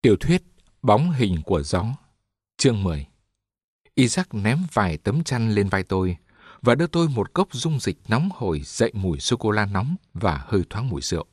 Tiểu thuyết Bóng hình của gió. Chương 10. Isaac ném vài tấm chăn lên vai tôi và đưa tôi một cốc dung dịch nóng hổi dậy mùi sô-cô-la nóng và hơi thoáng mùi rượu.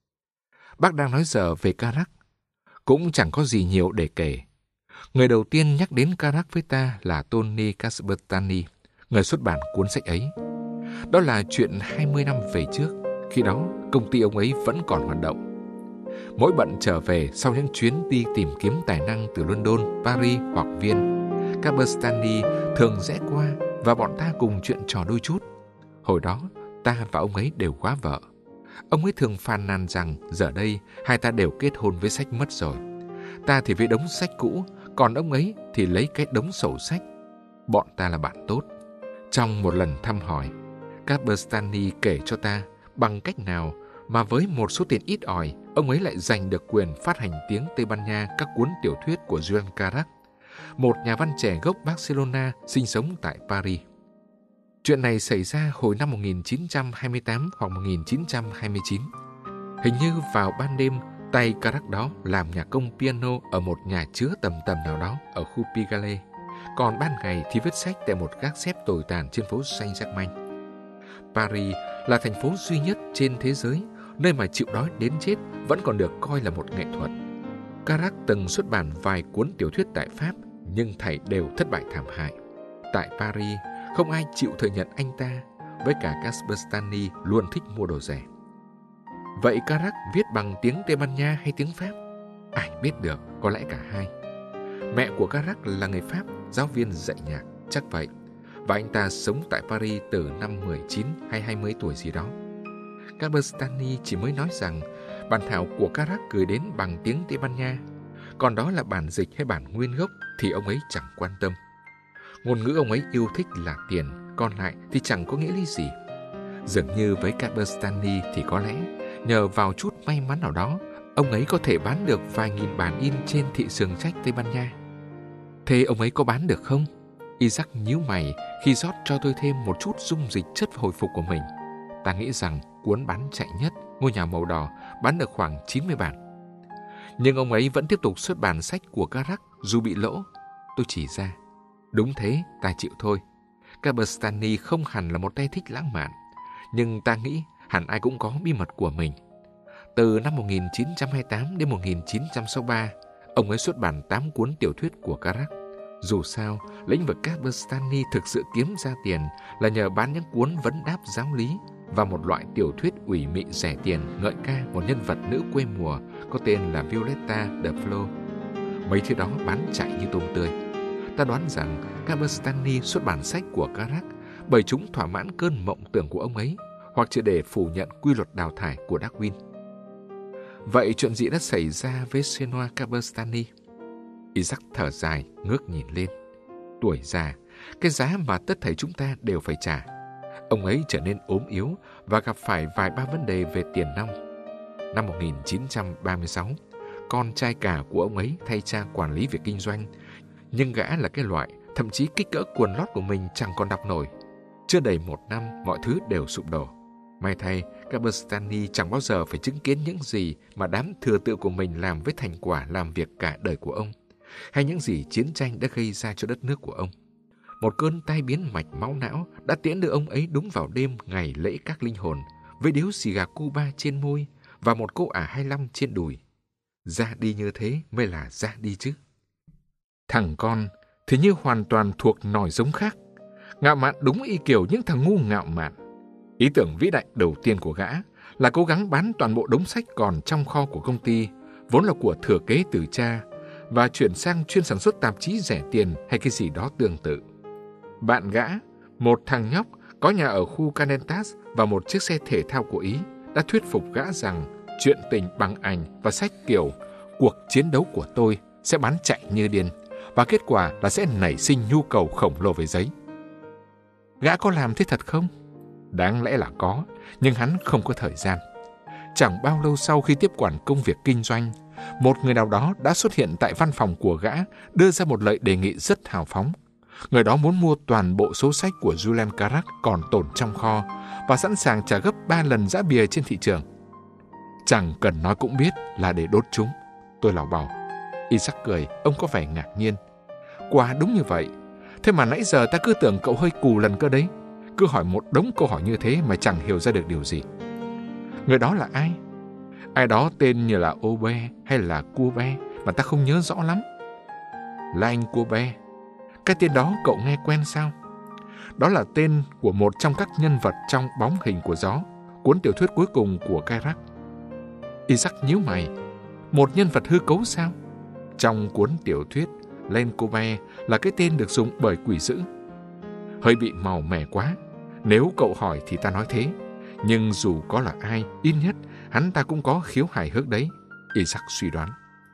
Bác đang nói dở về Carac. Cũng chẳng có gì nhiều để kể. Người đầu tiên nhắc đến Carac với ta là Tony Caspertani, người xuất bản cuốn sách ấy. Đó là chuyện 20 năm về trước, khi đó công ty ông ấy vẫn còn hoạt động. Mỗi bận trở về sau những chuyến đi tìm kiếm tài năng từ London, Paris hoặc Viên, Caspertani thường rẽ qua và bọn ta cùng chuyện trò đôi chút. Hồi đó, ta và ông ấy đều quá vợ. Ông ấy thường phàn nàn rằng giờ đây hai ta đều kết hôn với sách mất rồi. Ta thì với đống sách cũ, còn ông ấy thì lấy cái đống sổ sách. Bọn ta là bạn tốt. Trong một lần thăm hỏi, Caspertani kể cho ta bằng cách nào mà với một số tiền ít ỏi, ông ấy lại giành được quyền phát hành tiếng Tây Ban Nha các cuốn tiểu thuyết của Joan Carac, một nhà văn trẻ gốc Barcelona sinh sống tại Paris. Chuyện này xảy ra hồi năm 1928 hoặc 1929. Hình như vào ban đêm, tay Carac đó làm nhạc công piano ở một nhà chứa tầm nào đó ở khu Pigalle, còn ban ngày thì viết sách tại một gác xép tồi tàn trên phố Saint-Germain. Paris là thành phố duy nhất trên thế giới nơi mà chịu đói đến chết vẫn còn được coi là một nghệ thuật. Carac từng xuất bản vài cuốn tiểu thuyết tại Pháp, nhưng thảy đều thất bại thảm hại. Tại Paris, không ai chịu thừa nhận anh ta, với cả Caspertani luôn thích mua đồ rẻ. Vậy Carac viết bằng tiếng Tây Ban Nha hay tiếng Pháp? Ai biết được, có lẽ cả hai. Mẹ của Carac là người Pháp, giáo viên dạy nhạc, chắc vậy. Và anh ta sống tại Paris từ năm 19 hay 20 tuổi gì đó. Caspertani chỉ mới nói rằng bản thảo của Carac gửi đến bằng tiếng Tây Ban Nha, còn đó là bản dịch hay bản nguyên gốc thì ông ấy chẳng quan tâm. Ngôn ngữ ông ấy yêu thích là tiền, còn lại thì chẳng có nghĩa lý gì. Dường như với Caspertani thì có lẽ nhờ vào chút may mắn nào đó, ông ấy có thể bán được vài nghìn bản in trên thị trường sách Tây Ban Nha. Thế ông ấy có bán được không? Isaac nhíu mày khi rót cho tôi thêm một chút dung dịch chất hồi phục của mình. Ta nghĩ rằng cuốn bán chạy nhất, Ngôi nhà màu đỏ, bán được khoảng 90 bản. Nhưng ông ấy vẫn tiếp tục xuất bản sách của Carac dù bị lỗ. Tôi chỉ ra. Đúng thế, ta chịu thôi. Caspertani không hẳn là một tay thích lãng mạn, nhưng ta nghĩ hẳn ai cũng có bí mật của mình. Từ năm 1928 đến 1963, ông ấy xuất bản 8 cuốn tiểu thuyết của Carac. Dù sao, lĩnh vực Caspertani thực sự kiếm ra tiền là nhờ bán những cuốn vấn đáp giáo lý và một loại tiểu thuyết ủy mị rẻ tiền ngợi ca một nhân vật nữ quê mùa có tên là Violetta de Flo. Mấy thứ đó bán chạy như tôm tươi. Ta đoán rằng Caspertani xuất bản sách của Carac bởi chúng thỏa mãn cơn mộng tưởng của ông ấy, hoặc chỉ để phủ nhận quy luật đào thải của Darwin. Vậy chuyện gì đã xảy ra với Benoît Caspertani? Isaac thở dài, ngước nhìn lên. Tuổi già, cái giá mà tất thảy chúng ta đều phải trả. Ông ấy trở nên ốm yếu và gặp phải vài ba vấn đề về tiền nong. Năm 1936, con trai cả của ông ấy thay cha quản lý việc kinh doanh, nhưng gã là cái loại thậm chí kích cỡ quần lót của mình chẳng còn đọc nổi. Chưa đầy 1 năm, mọi thứ đều sụp đổ. May thay, Caspertani chẳng bao giờ phải chứng kiến những gì mà đám thừa tự của mình làm với thành quả làm việc cả đời của ông, hay những gì chiến tranh đã gây ra cho đất nước của ông. Một cơn tai biến mạch máu não đã tiễn đưa ông ấy đúng vào đêm ngày lễ các linh hồn, với điếu xì gà Cuba trên môi và một cô ả 25 trên đùi. Ra đi như thế mới là ra đi chứ. Thằng con thì như hoàn toàn thuộc nòi giống khác. Ngạo mạn đúng y kiểu những thằng ngu ngạo mạn. Ý tưởng vĩ đại đầu tiên của gã là cố gắng bán toàn bộ đống sách còn trong kho của công ty, vốn là của thừa kế từ cha, và chuyển sang chuyên sản xuất tạp chí rẻ tiền hay cái gì đó tương tự. Bạn gã, một thằng nhóc có nhà ở khu Canetas và một chiếc xe thể thao của Ý, đã thuyết phục gã rằng chuyện tình bằng ảnh và sách kiểu Cuộc chiến đấu của tôi sẽ bán chạy như điên, và kết quả là sẽ nảy sinh nhu cầu khổng lồ về giấy. Gã có làm thế thật không? Đáng lẽ là có, nhưng hắn không có thời gian. Chẳng bao lâu sau khi tiếp quản công việc kinh doanh, một người nào đó đã xuất hiện tại văn phòng của gã, đưa ra một lời đề nghị rất hào phóng. Người đó muốn mua toàn bộ số sách của Julian Carac còn tồn trong kho và sẵn sàng trả gấp 3 lần giá bìa trên thị trường. Chẳng cần nói cũng biết là để đốt chúng. Tôi lảo bảo, Isaac cười, ông có vẻ ngạc nhiên. Quả đúng như vậy. Thế mà nãy giờ ta cứ tưởng cậu hơi cù lần cơ đấy. Cứ hỏi một đống câu hỏi như thế mà chẳng hiểu ra được điều gì. Người đó là ai? Ai đó tên như là Obe hay là Cube mà ta không nhớ rõ lắm. Là anh Cube. Cái tên đó cậu nghe quen sao? Đó là tên của một trong các nhân vật trong Bóng hình của gió, cuốn tiểu thuyết cuối cùng của Kerouac. Isaac nhíu mày. Một nhân vật hư cấu sao? Trong cuốn tiểu thuyết, Len Cube là cái tên được dùng bởi quỷ dữ. Hơi bị màu mè quá. Nếu cậu hỏi thì ta nói thế. Nhưng dù có là ai, ít nhất hắn ta cũng có khiếu hài hước đấy, Isaac suy đoán.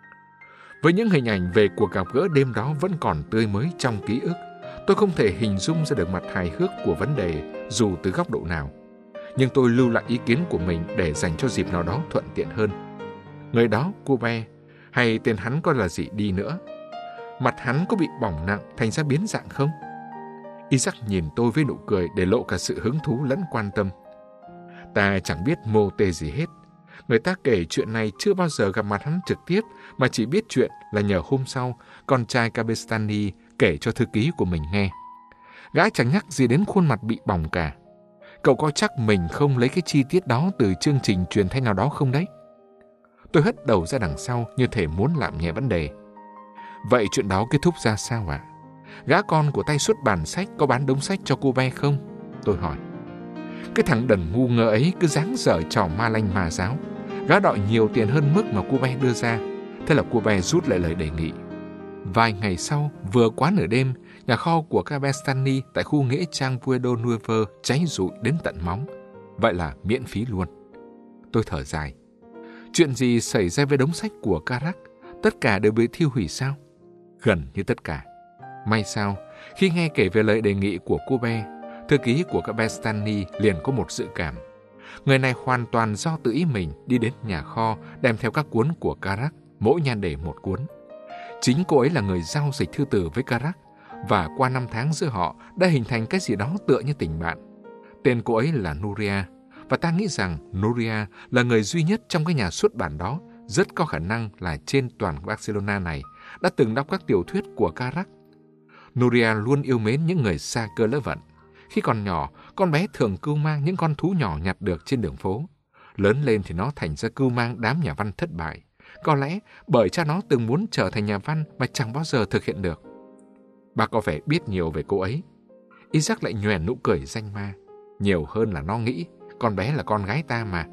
Với những hình ảnh về cuộc gặp gỡ đêm đó vẫn còn tươi mới trong ký ức, tôi không thể hình dung ra được mặt hài hước của vấn đề dù từ góc độ nào. Nhưng tôi lưu lại ý kiến của mình để dành cho dịp nào đó thuận tiện hơn. Người đó, Cube, hay tên hắn có là gì đi nữa, mặt hắn có bị bỏng nặng thành ra biến dạng không? Isaac nhìn tôi với nụ cười để lộ cả sự hứng thú lẫn quan tâm. Ta chẳng biết mô tê gì hết. Người ta kể chuyện này chưa bao giờ gặp mặt hắn trực tiếp, mà chỉ biết chuyện là nhờ hôm sau con trai Cabestany kể cho thư ký của mình nghe. Gã chẳng nhắc gì đến khuôn mặt bị bỏng cả. Cậu có chắc mình không lấy cái chi tiết đó từ chương trình truyền thanh nào đó không đấy? Tôi hất đầu ra đằng sau như thể muốn làm nhẹ vấn đề. Vậy chuyện đó kết thúc ra sao ạ? Gã con của tay xuất bản sách có bán đống sách cho cô bé không? Tôi hỏi. Cái thằng đần ngu ngơ ấy cứ dáng dở trò ma lanh ma giáo. Gã đòi nhiều tiền hơn mức mà cô bé đưa ra. Thế là cô bé rút lại lời đề nghị. Vài ngày sau, vừa quá nửa đêm, nhà kho của Cabestany tại khu nghĩa trang Puerto Nuevo cháy rụi đến tận móng. Vậy là miễn phí luôn. Tôi thở dài. Chuyện gì xảy ra với đống sách của Kerouac? Tất cả đều bị thiêu hủy sao? Gần như tất cả. May sao, khi nghe kể về lời đề nghị của cô bé, thư ký của Cabestany liền có một dự cảm. Người này hoàn toàn do tự ý mình đi đến nhà kho đem theo các cuốn của Kerouac, mỗi nhan đề một cuốn. Chính cô ấy là người giao dịch thư từ với Kerouac, và qua 5 tháng giữa họ đã hình thành cái gì đó tựa như tình bạn. Tên cô ấy là Nuria, và ta nghĩ rằng Nuria là người duy nhất trong cái nhà xuất bản đó, rất có khả năng là trên toàn Barcelona này, đã từng đọc các tiểu thuyết của Kerouac. Nuria luôn yêu mến những người xa cơ lỡ vận. Khi còn nhỏ, con bé thường cưu mang những con thú nhỏ nhặt được trên đường phố. Lớn lên thì nó thành ra cưu mang đám nhà văn thất bại. Có lẽ bởi cha nó từng muốn trở thành nhà văn mà chẳng bao giờ thực hiện được. Bà có vẻ biết nhiều về cô ấy. Isaac lại nhoẻn nụ cười danh ma. Nhiều hơn là nó nghĩ, con bé là con gái ta mà.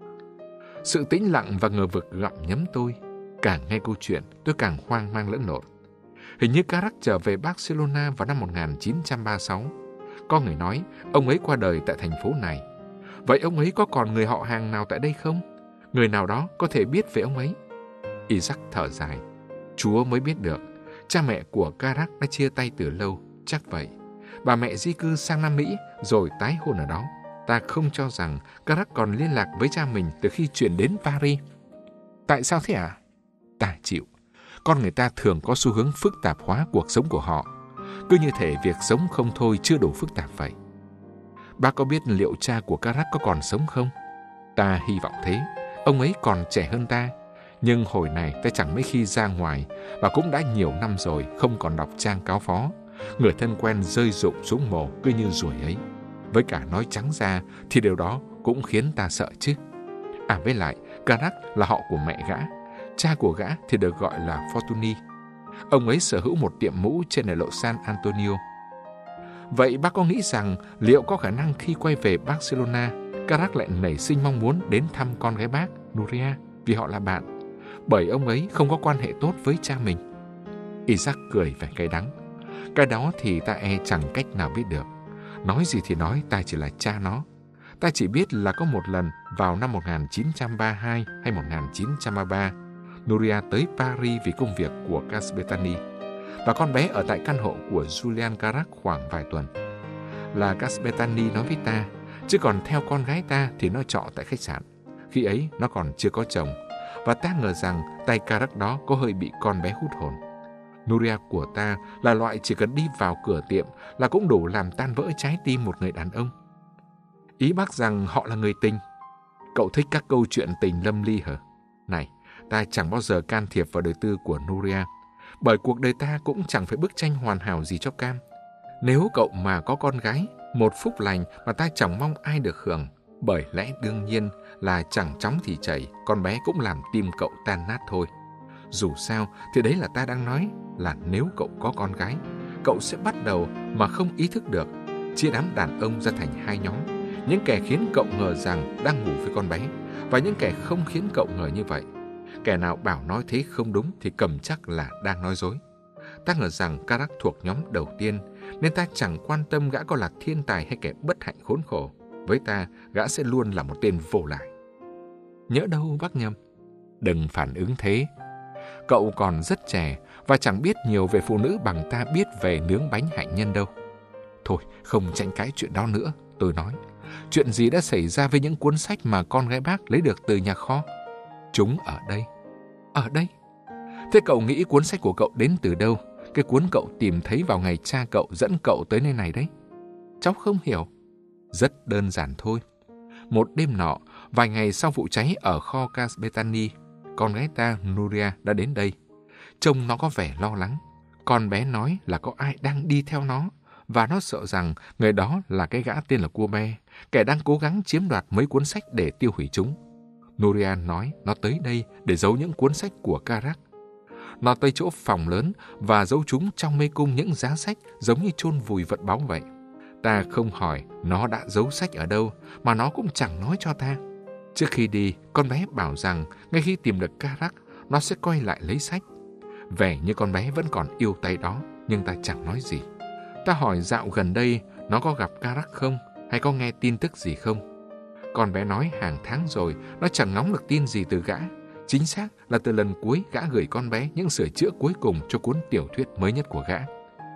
Sự tĩnh lặng và ngờ vực gặm nhấm tôi. Càng nghe câu chuyện, tôi càng hoang mang lẫn lộn. Hình như Kerouac trở về Barcelona vào năm 1936. Có người nói ông ấy qua đời tại thành phố này. Vậy ông ấy có còn người họ hàng nào tại đây không? Người nào đó có thể biết về ông ấy? Isaac thở dài. Chúa mới biết được. Cha mẹ của Kerouac đã chia tay từ lâu, chắc vậy. Bà mẹ di cư sang Nam Mỹ rồi tái hôn ở đó. Ta không cho rằng Kerouac còn liên lạc với cha mình từ khi chuyển đến Paris. Tại sao thế ạ? Ta chịu. Con người ta thường có xu hướng phức tạp hóa cuộc sống của họ. Cứ như thể việc sống không thôi chưa đủ phức tạp vậy. Bác có biết liệu cha của Kerouac có còn sống không? Ta hy vọng thế. Ông ấy còn trẻ hơn ta. Nhưng hồi này ta chẳng mấy khi ra ngoài, và cũng đã nhiều năm rồi không còn đọc trang cáo phó. Người thân quen rơi rụng xuống mồ cứ như ruồi ấy. Với cả nói trắng ra thì điều đó cũng khiến ta sợ chứ. À với lại, Kerouac là họ của mẹ gã. Cha của gã thì được gọi là Fortuny. Ông ấy sở hữu một tiệm mũ trên đại lộ San Antonio. Vậy bác có nghĩ rằng liệu có khả năng khi quay về Barcelona, Kerouac lại nảy sinh mong muốn đến thăm con gái bác, Nuria, vì họ là bạn, bởi ông ấy không có quan hệ tốt với cha mình? Isaac cười vẻ cay đắng. Cái đó thì ta chẳng cách nào biết được. Nói gì thì nói, ta chỉ là cha nó. Ta chỉ biết là có một lần vào năm 1932 hay 1933, Nuria tới Paris vì công việc của Cabestany, và con bé ở tại căn hộ của Julian Kerouac khoảng vài tuần. Là Cabestany nói với ta, chứ còn theo con gái ta thì nó trọ tại khách sạn. Khi ấy nó còn chưa có chồng, và ta ngờ rằng tay Kerouac đó có hơi bị con bé hút hồn. Nuria của ta là loại chỉ cần đi vào cửa tiệm là cũng đủ làm tan vỡ trái tim một người đàn ông. Ý bác rằng họ là người tình. Cậu thích các câu chuyện tình lâm ly hả? Này, Ta chẳng bao giờ can thiệp vào đời tư của Nuria, bởi cuộc đời ta cũng chẳng phải bức tranh hoàn hảo gì cho Cam. Nếu cậu mà có con gái, một phúc lành mà ta chẳng mong ai được hưởng, bởi lẽ đương nhiên là chẳng chóng thì chảy, con bé cũng làm tim cậu tan nát thôi. Dù sao thì đấy là ta đang nói là nếu cậu có con gái, cậu sẽ bắt đầu mà không ý thức được, chia đám đàn ông ra thành hai nhóm, những kẻ khiến cậu ngờ rằng đang ngủ với con bé, và những kẻ không khiến cậu ngờ như vậy. Kẻ nào bảo nói thế không đúng thì cầm chắc là đang nói dối. Ta ngờ rằng Karak thuộc nhóm đầu tiên, nên ta chẳng quan tâm gã có là thiên tài hay kẻ bất hạnh khốn khổ. Với ta, gã sẽ luôn là một tên vô lại. Nhỡ đâu bác Nhâm? Đừng phản ứng thế. Cậu còn rất trẻ và chẳng biết nhiều về phụ nữ bằng ta biết về nướng bánh hạnh nhân đâu. Thôi, không tranh cãi chuyện đó nữa, tôi nói. Chuyện gì đã xảy ra với những cuốn sách mà con gái bác lấy được từ nhà kho? Chúng ở đây. Ở đây? Thế cậu nghĩ cuốn sách của cậu đến từ đâu? Cái cuốn cậu tìm thấy vào ngày cha cậu dẫn cậu tới nơi này đấy. Cháu không hiểu. Rất đơn giản thôi. Một đêm nọ, vài ngày sau vụ cháy ở kho Kasbetani, con gái ta Nuria đã đến đây. Trông nó có vẻ lo lắng. Con bé nói là có ai đang đi theo nó, và nó sợ rằng người đó là cái gã tên là Kume, kẻ đang cố gắng chiếm đoạt mấy cuốn sách để tiêu hủy chúng. Nuria nói nó tới đây để giấu những cuốn sách của Karak. Nó tới chỗ phòng lớn và giấu chúng trong mê cung những giá sách giống như chôn vùi vật báu vậy. Ta không hỏi nó đã giấu sách ở đâu, mà nó cũng chẳng nói cho ta. Trước khi đi, con bé bảo rằng ngay khi tìm được Karak, nó sẽ quay lại lấy sách. Vẻ như con bé vẫn còn yêu tay đó, nhưng ta chẳng nói gì. Ta hỏi dạo gần đây nó có gặp Karak không, hay có nghe tin tức gì không. Con bé nói hàng tháng rồi, nó chẳng ngóng được tin gì từ gã. Chính xác là từ lần cuối gã gửi con bé những sửa chữa cuối cùng cho cuốn tiểu thuyết mới nhất của gã.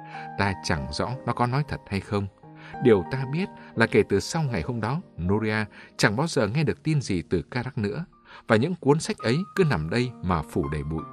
Ta chẳng rõ nó có nói thật hay không. Điều ta biết là kể từ sau ngày hôm đó, Nuria chẳng bao giờ nghe được tin gì từ Karak nữa, và những cuốn sách ấy cứ nằm đây mà phủ đầy bụi.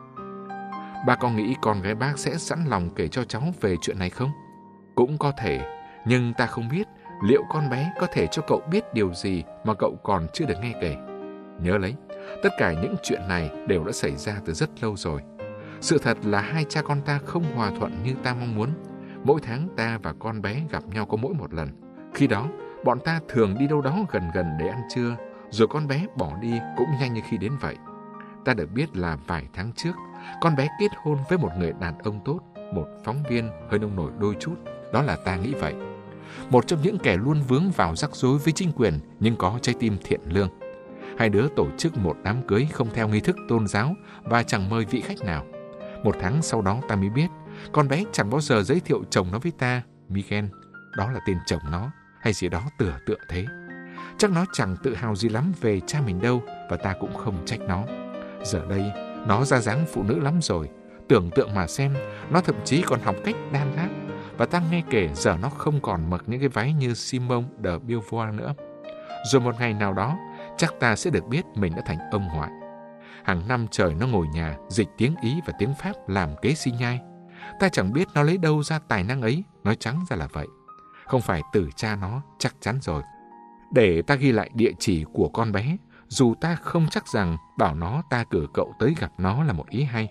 Bà có nghĩ con gái bác sẽ sẵn lòng kể cho cháu về chuyện này không? Cũng có thể, nhưng ta không biết liệu con bé có thể cho cậu biết điều gì mà cậu còn chưa được nghe kể. Nhớ lấy, tất cả những chuyện này đều đã xảy ra từ rất lâu rồi. Sự thật là hai cha con ta không hòa thuận như ta mong muốn. Mỗi tháng ta và con bé gặp nhau có mỗi một lần. Khi đó, bọn ta thường đi đâu đó gần gần để ăn trưa, rồi con bé bỏ đi cũng nhanh như khi đến vậy. Ta được biết là vài tháng trước, con bé kết hôn với một người đàn ông tốt, một phóng viên hơi nông nổi đôi chút. Đó là ta nghĩ vậy. Một trong những kẻ luôn vướng vào rắc rối với chính quyền nhưng có trái tim thiện lương. Hai đứa tổ chức một đám cưới không theo nghi thức tôn giáo và chẳng mời vị khách nào. Một tháng sau đó ta mới biết, con bé chẳng bao giờ giới thiệu chồng nó với ta, Miguel. Đó là tên chồng nó, hay gì đó tựa thế. Chắc nó chẳng tự hào gì lắm về cha mình đâu, và ta cũng không trách nó. Giờ đây, nó ra dáng phụ nữ lắm rồi. Tưởng tượng mà xem, nó thậm chí còn học cách đan lát. Và ta nghe kể giờ nó không còn mặc những cái váy như Simone de Beauvoir nữa. Rồi một ngày nào đó, chắc ta sẽ được biết mình đã thành ông ngoại. Hàng năm trời nó ngồi nhà dịch tiếng Ý và tiếng Pháp làm kế xi nhai. Ta chẳng biết nó lấy đâu ra tài năng ấy, nói trắng ra là vậy. Không phải từ cha nó, chắc chắn rồi. Để ta ghi lại địa chỉ của con bé, dù ta không chắc rằng bảo nó ta cử cậu tới gặp nó là một ý hay.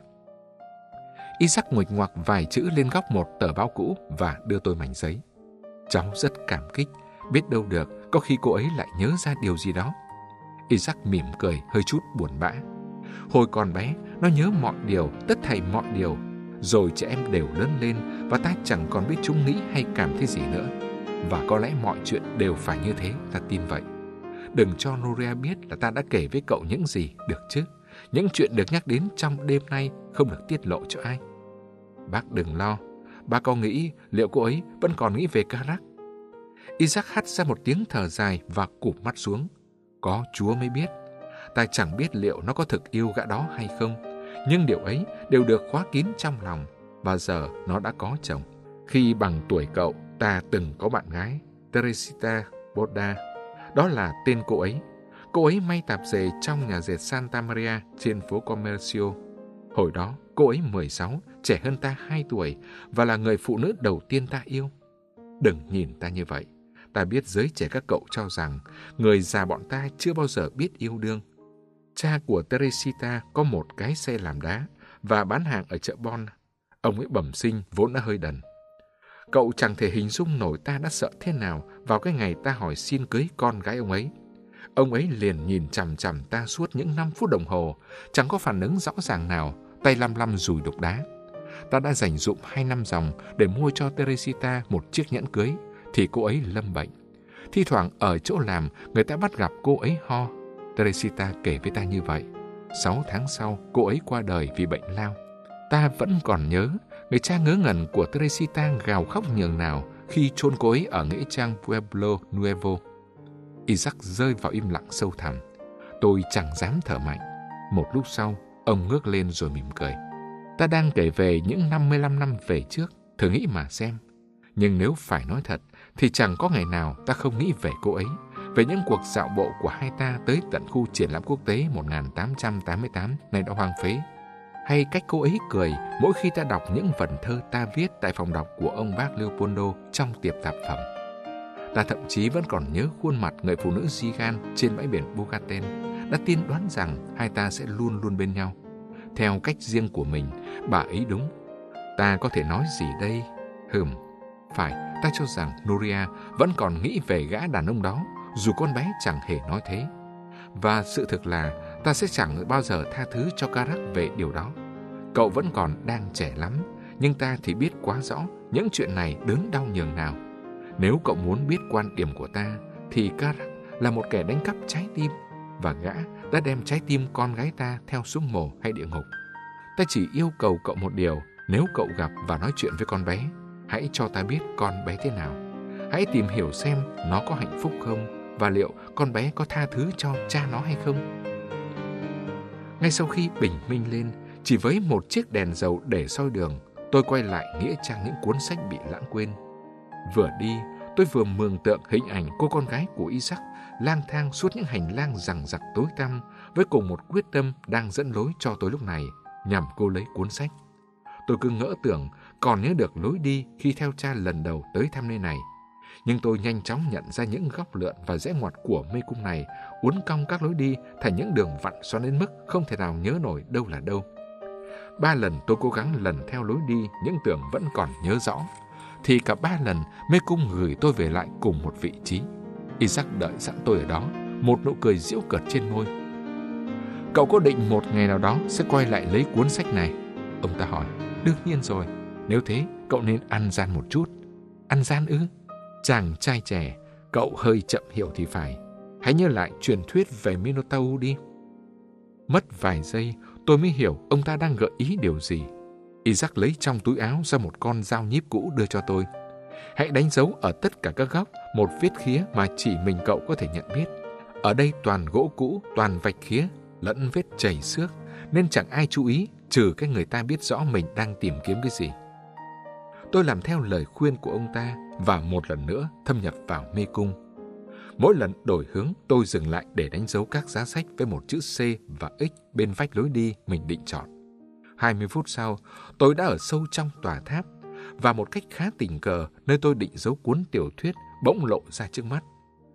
Isaac nguệch ngoạc vài chữ lên góc một tờ báo cũ và đưa tôi mảnh giấy. Cháu rất cảm kích, biết đâu được, có khi cô ấy lại nhớ ra điều gì đó. Isaac mỉm cười, hơi chút buồn bã. Hồi còn bé, nó nhớ mọi điều, tất thảy mọi điều. Rồi trẻ em đều lớn lên và ta chẳng còn biết chúng nghĩ hay cảm thấy gì nữa. Và có lẽ mọi chuyện đều phải như thế, ta tin vậy. Đừng cho Nuria biết là ta đã kể với cậu những gì, được chứ? Những chuyện được nhắc đến trong đêm nay không được tiết lộ cho ai. Bác đừng lo, bác có nghĩ liệu cô ấy vẫn còn nghĩ về Karak? Isaac hắt ra một tiếng thở dài và cụp mắt xuống. Có Chúa mới biết. Ta chẳng biết liệu nó có thực yêu gã đó hay không, nhưng điều ấy đều được khóa kín trong lòng, và giờ nó đã có chồng. Khi bằng tuổi cậu, ta từng có bạn gái, Teresita Boda. Đó là tên cô ấy. Cô ấy may tạp dề trong nhà dệt Santa Maria trên phố Comercio. Hồi đó, cô ấy 16, trẻ hơn ta 2 tuổi, và là người phụ nữ đầu tiên ta yêu. Đừng nhìn ta như vậy. Ta biết giới trẻ các cậu cho rằng người già bọn ta chưa bao giờ biết yêu đương. Cha của Teresita có một cái xe làm đá và bán hàng ở chợ Bon. Ông ấy bẩm sinh vốn đã hơi đần. Cậu chẳng thể hình dung nổi ta đã sợ thế nào vào cái ngày ta hỏi xin cưới con gái ông ấy. Ông ấy liền nhìn chằm chằm ta suốt những 5 phút đồng hồ, chẳng có phản ứng rõ ràng nào, tay lăm lăm dùi đục đá. Ta đã dành dụm 2 năm dòng để mua cho Teresita một chiếc nhẫn cưới, thì cô ấy lâm bệnh. Thi thoảng ở chỗ làm, người ta bắt gặp cô ấy ho. Teresita kể với ta như vậy. 6 tháng sau, cô ấy qua đời vì bệnh lao. Ta vẫn còn nhớ, người cha ngớ ngẩn của Teresita gào khóc nhường nào khi chôn cô ấy ở nghĩa trang Pueblo Nuevo. Isaac rơi vào im lặng sâu thẳm. Tôi chẳng dám thở mạnh. Một lúc sau, ông ngước lên rồi mỉm cười. Ta đang kể về những 55 năm về trước, thử nghĩ mà xem. Nhưng nếu phải nói thật, thì chẳng có ngày nào ta không nghĩ về cô ấy, về những cuộc dạo bộ của hai ta tới tận khu triển lãm quốc tế 1888 này đã hoang phế, hay cách cô ấy cười mỗi khi ta đọc những vần thơ ta viết tại phòng đọc của ông bác Leopoldo trong tiệm tạp phẩm. Ta thậm chí vẫn còn nhớ khuôn mặt người phụ nữ Gigan trên bãi biển Bogaten đã tiên đoán rằng hai ta sẽ luôn luôn bên nhau. Theo cách riêng của mình, bà ấy đúng. Ta có thể nói gì đây? Phải, ta cho rằng Nuria vẫn còn nghĩ về gã đàn ông đó, dù con bé chẳng hề nói thế. Và sự thực là ta sẽ chẳng bao giờ tha thứ cho Karak về điều đó. Cậu vẫn còn đang trẻ lắm, nhưng ta thì biết quá rõ những chuyện này đớn đau nhường nào. Nếu cậu muốn biết quan điểm của ta, thì Karak là một kẻ đánh cắp trái tim, và gã đã đem trái tim con gái ta theo xuống mồ hay địa ngục. Ta chỉ yêu cầu cậu một điều, nếu cậu gặp và nói chuyện với con bé, hãy cho ta biết con bé thế nào. Hãy tìm hiểu xem nó có hạnh phúc không, và liệu con bé có tha thứ cho cha nó hay không. Ngay sau khi bình minh lên, chỉ với một chiếc đèn dầu để soi đường, tôi quay lại nghĩa trang những cuốn sách bị lãng quên. Vừa đi, tôi vừa mường tượng hình ảnh cô con gái của Isaac lang thang suốt những hành lang rằng rặc tối tăm, với cùng một quyết tâm đang dẫn lối cho tôi lúc này, nhằm cô lấy cuốn sách. Tôi cứ ngỡ tưởng còn nhớ được lối đi khi theo cha lần đầu tới thăm nơi này. Nhưng tôi nhanh chóng nhận ra những góc lượn và rẽ ngoặt của mê cung này uốn cong các lối đi thành những đường vặn xoắn đến mức không thể nào nhớ nổi đâu là đâu. 3 lần tôi cố gắng lần theo lối đi những tưởng vẫn còn nhớ rõ, thì cả 3 lần mê cung gửi tôi về lại cùng một vị trí. Isaac đợi sẵn tôi ở đó, một nụ cười giễu cợt trên môi. Cậu có định một ngày nào đó sẽ quay lại lấy cuốn sách này? Ông ta hỏi. Đương nhiên rồi, nếu thế cậu nên ăn gian một chút. Ăn gian ư? Chàng trai trẻ, cậu hơi chậm hiểu thì phải. Hãy nhớ lại truyền thuyết về Minotaur đi. Mất vài giây, tôi mới hiểu ông ta đang gợi ý điều gì. Isaac lấy trong túi áo ra một con dao nhíp cũ đưa cho tôi. Hãy đánh dấu ở tất cả các góc một vết khía mà chỉ mình cậu có thể nhận biết. Ở đây toàn gỗ cũ, toàn vạch khía, lẫn vết chảy xước, nên chẳng ai chú ý trừ cái người ta biết rõ mình đang tìm kiếm cái gì. Tôi làm theo lời khuyên của ông ta và một lần nữa thâm nhập vào mê cung. Mỗi lần đổi hướng, tôi dừng lại để đánh dấu các giá sách với một chữ C và X bên vách lối đi mình định chọn. 20 phút sau, tôi đã ở sâu trong tòa tháp, và một cách khá tình cờ, nơi tôi định giấu cuốn tiểu thuyết bỗng lộ ra trước mắt.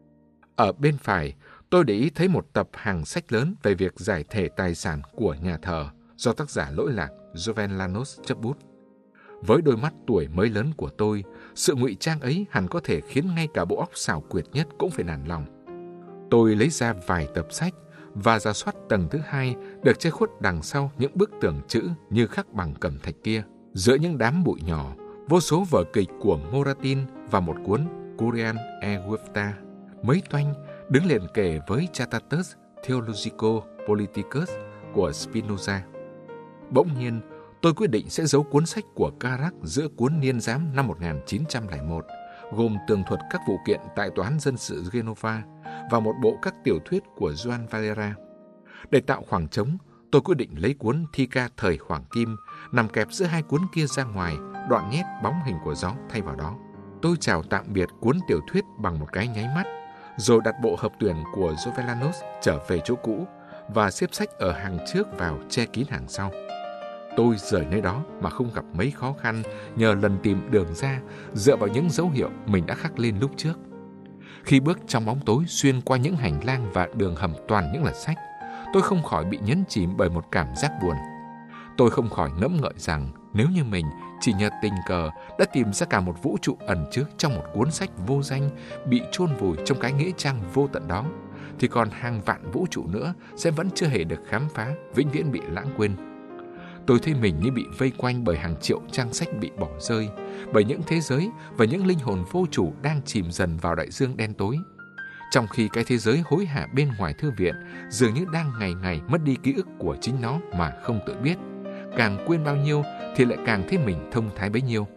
Ở bên phải, tôi để ý thấy một tập hàng sách lớn về việc giải thể tài sản của nhà thờ do tác giả lỗi lạc Jovellanos chấp bút. Với đôi mắt tuổi mới lớn của tôi, sự ngụy trang ấy hẳn có thể khiến ngay cả bộ óc xảo quyệt nhất cũng phải nản lòng. Tôi lấy ra vài tập sách và rà soát tầng thứ 2 được che khuất đằng sau những bức tường chữ như khắc bằng cẩm thạch kia. Giữa những đám bụi nhỏ, vô số vở kịch của Moratin và một cuốn Curian Aeugipta mới toanh đứng liền kề với Tractatus Theologico Politicus của Spinoza. Bỗng nhiên, tôi quyết định sẽ giấu cuốn sách của Karak giữa cuốn niên giám năm 1901, gồm tường thuật các vụ kiện tại tòa án dân sự Genova và một bộ các tiểu thuyết của Joan Valera. Để tạo khoảng trống, tôi quyết định lấy cuốn thi ca thời Hoàng Kim nằm kẹp giữa hai cuốn kia ra ngoài, đoạn nhét bóng hình của gió thay vào đó. Tôi chào tạm biệt cuốn tiểu thuyết bằng một cái nháy mắt, rồi đặt bộ hợp tuyển của Jovellanos trở về chỗ cũ và xếp sách ở hàng trước vào che kín hàng sau. Tôi rời nơi đó mà không gặp mấy khó khăn nhờ lần tìm đường ra dựa vào những dấu hiệu mình đã khắc lên lúc trước. Khi bước trong bóng tối xuyên qua những hành lang và đường hầm toàn những lật sách, tôi không khỏi bị nhấn chìm bởi một cảm giác buồn. Tôi không khỏi ngẫm ngợi rằng nếu như mình chỉ nhờ tình cờ đã tìm ra cả một vũ trụ ẩn chứa trong một cuốn sách vô danh bị chôn vùi trong cái nghĩa trang vô tận đó, thì còn hàng vạn vũ trụ nữa sẽ vẫn chưa hề được khám phá, vĩnh viễn bị lãng quên. Tôi thấy mình như bị vây quanh bởi hàng triệu trang sách bị bỏ rơi, bởi những thế giới và những linh hồn vô chủ đang chìm dần vào đại dương đen tối. Trong khi cái thế giới hối hả bên ngoài thư viện dường như đang ngày ngày mất đi ký ức của chính nó mà không tự biết. Càng quên bao nhiêu thì lại càng thấy mình thông thái bấy nhiêu.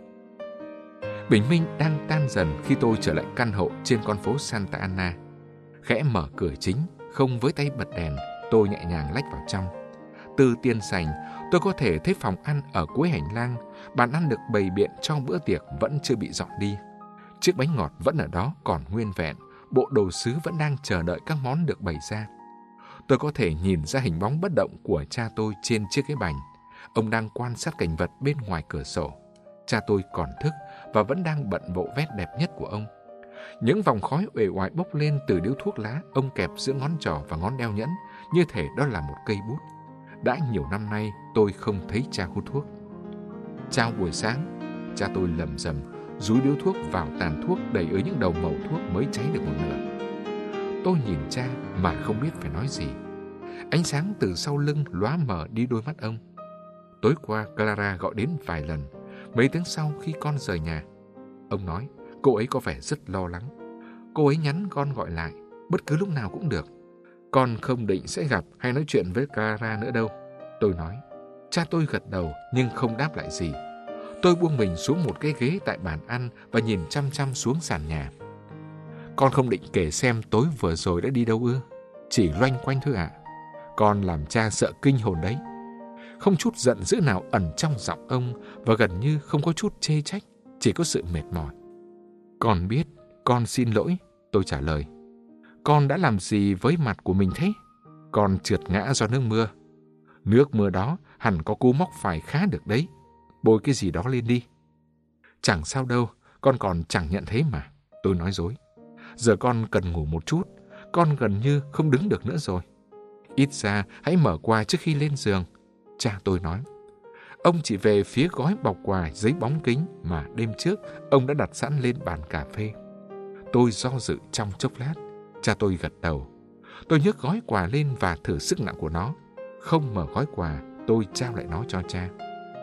Bình minh đang tan dần khi tôi trở lại căn hộ trên con phố Santa Ana. Khẽ mở cửa chính, không với tay bật đèn, tôi nhẹ nhàng lách vào trong. Từ tiên sảnh, tôi có thể thấy phòng ăn ở cuối hành lang. Bàn ăn được bày biện cho bữa tiệc vẫn chưa bị dọn đi. Chiếc bánh ngọt vẫn ở đó còn nguyên vẹn. Bộ đồ sứ vẫn đang chờ đợi các món được bày ra. Tôi có thể nhìn ra hình bóng bất động của cha tôi trên chiếc ghế bành. Ông đang quan sát cảnh vật bên ngoài cửa sổ. Cha tôi còn thức và vẫn đang bận bộ vest đẹp nhất của ông. Những vòng khói uể oải bốc lên từ điếu thuốc lá ông kẹp giữa ngón trỏ và ngón đeo nhẫn, như thể đó là một cây bút. Đã nhiều năm nay tôi không thấy cha hút thuốc. Chào buổi sáng, cha tôi lầm rầm dúi điếu thuốc vào tàn thuốc đầy ới những đầu mẩu thuốc mới cháy được một nửa. Tôi nhìn cha mà không biết phải nói gì. Ánh sáng từ sau lưng lóa mờ đi đôi mắt ông. Tối qua Clara gọi đến vài lần. Mấy tiếng sau khi con rời nhà, ông nói cô ấy có vẻ rất lo lắng. Cô ấy nhắn con gọi lại bất cứ lúc nào cũng được. Con không định sẽ gặp hay nói chuyện với Clara nữa đâu, tôi nói. Cha tôi gật đầu nhưng không đáp lại gì. Tôi buông mình xuống một cái ghế tại bàn ăn và nhìn chăm chăm xuống sàn nhà. Con không định kể xem tối vừa rồi đã đi đâu ư? Chỉ loanh quanh thôi ạ. Con làm cha sợ kinh hồn đấy. Không chút giận dữ nào ẩn trong giọng ông và gần như không có chút chê trách, chỉ có sự mệt mỏi. Con biết, con xin lỗi, tôi trả lời. Con đã làm gì với mặt của mình thế? Con trượt ngã do nước mưa. Nước mưa đó hẳn có cú móc phải khá được đấy. Bôi cái gì đó lên đi. Chẳng sao đâu, con còn chẳng nhận thế mà, tôi nói dối. Giờ con cần ngủ một chút, con gần như không đứng được nữa rồi. Ít ra hãy mở quà trước khi lên giường, cha tôi nói. Ông chỉ về phía gói bọc quà giấy bóng kính mà đêm trước ông đã đặt sẵn lên bàn cà phê. Tôi do dự trong chốc lát, cha tôi gật đầu. Tôi nhấc gói quà lên và thử sức nặng của nó. Không mở gói quà, tôi trao lại nó cho cha.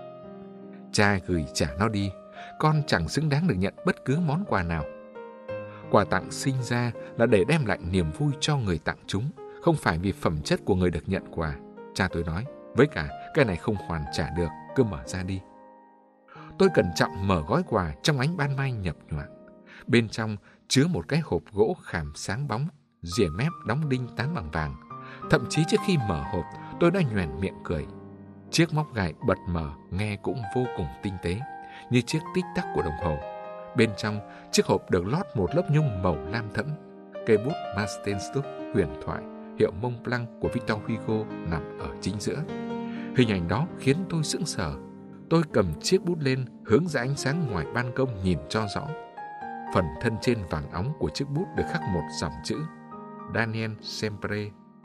Cha gửi trả nó đi, con chẳng xứng đáng được nhận bất cứ món quà nào. Quà tặng sinh ra là để đem lại niềm vui cho người tặng chúng, không phải vì phẩm chất của người được nhận quà, cha tôi nói. Với cả, cái này không hoàn trả được, cứ mở ra đi. Tôi cẩn trọng mở gói quà trong ánh ban mai nhập nhoạng. Bên trong chứa một cái hộp gỗ khảm sáng bóng, rìa mép đóng đinh tán bằng vàng. Thậm chí trước khi mở hộp, tôi đã nhoẻn miệng cười. Chiếc móc gài bật mở nghe cũng vô cùng tinh tế, như chiếc tích tắc của đồng hồ. Bên trong, chiếc hộp được lót một lớp nhung màu lam thẫm. Cây bút Mastenstuk huyền thoại hiệu Mont Blanc của Victor Hugo nằm ở chính giữa. Hình ảnh đó khiến tôi sững sờ. Tôi cầm chiếc bút lên, hướng ra ánh sáng ngoài ban công nhìn cho rõ. Phần thân trên vàng óng của chiếc bút được khắc một dòng chữ Daniel Sempre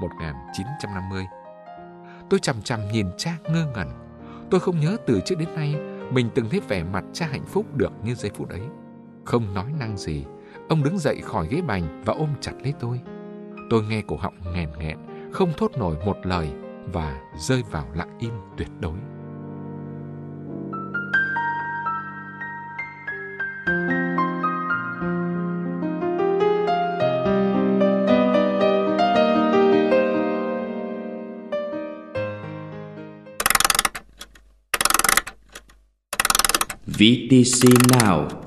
1950. Tôi chằm chằm nhìn cha ngơ ngẩn. Tôi không nhớ từ trước đến nay mình từng thấy vẻ mặt cha hạnh phúc được như giây phút ấy. Không nói năng gì, ông đứng dậy khỏi ghế bành và ôm chặt lấy tôi. Tôi nghe cổ họng nghẹn nghẹn, không thốt nổi một lời và rơi vào lặng im tuyệt đối. VTC Now.